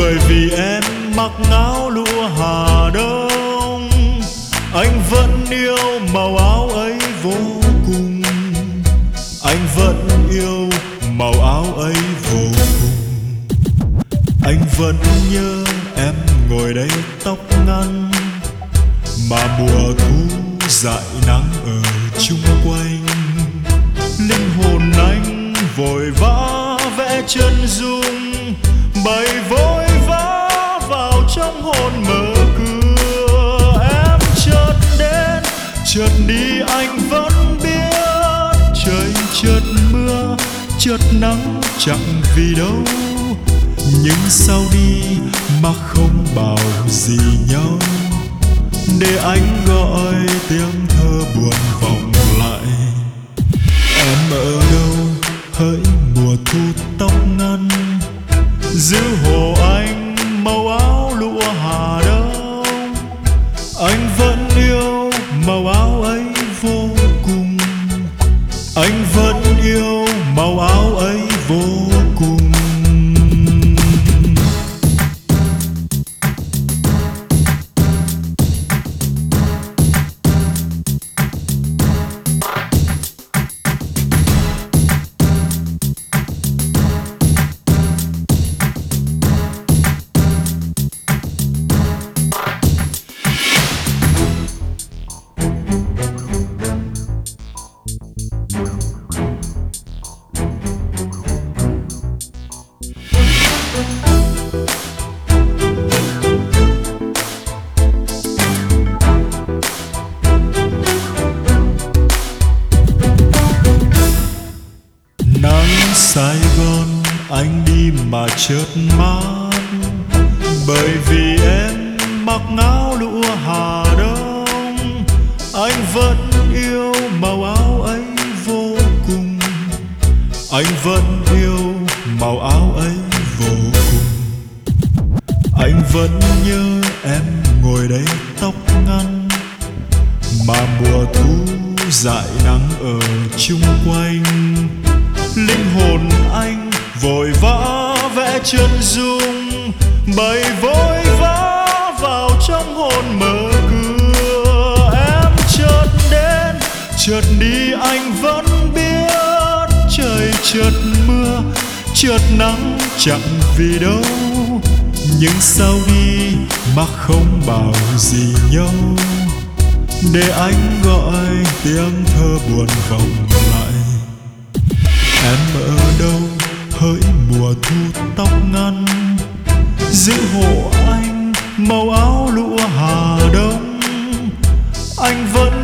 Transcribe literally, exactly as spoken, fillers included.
Bởi vì em mặc áo lụa Hà Đông, anh vẫn yêu màu áo ấy vô cùng. Anh vẫn yêu màu áo ấy vô cùng. Anh vẫn nhớ em ngồi đây tóc ngắn, mà mùa thu dại nắng ở chung quanh. Linh hồn anh vội vã vẽ chân dung, bay vội vã vào trong hồn mở cửa. Em chợt đến chợt đi, anh vẫn biết trời chợt mưa chợt nắng chẳng vì đâu. Nhưng sao đi mà không bảo gì nhau, để anh gọi tiếng thơ buồn vọng lại. Em ở đâu hỡi mùa thu tóc ngắn, giữ hộ anh màu áo lụa Hà Đông. Anh vẫn yêu màu áo ấy vô cùng. Anh vẫn yêu màu áo ấy vô cùng. Sài Gòn anh đi mà chợt mát, bởi vì em mặc áo lụa Hà Đông. Anh vẫn yêu màu áo ấy vô cùng. Anh vẫn yêu màu áo ấy vô cùng. Anh vẫn nhớ em ngồi đây tóc ngắn, mà mùa thu dại nắng ở chung quanh. Linh hồn anh vội vã vẽ chân dung, bay vội vã vào trong hồn mở cửa. Em chợt đến chợt đi, anh vẫn biết trời chợt mưa chợt nắng chẳng vì đâu. Nhưng sao đi mà không bảo gì nhau, để anh gọi tiếng thơ buồn vọng lại. Em ở đâu hỡi mùa thu tóc ngắn, giữ hộ anh màu áo lụa Hà Đông. Anh vẫn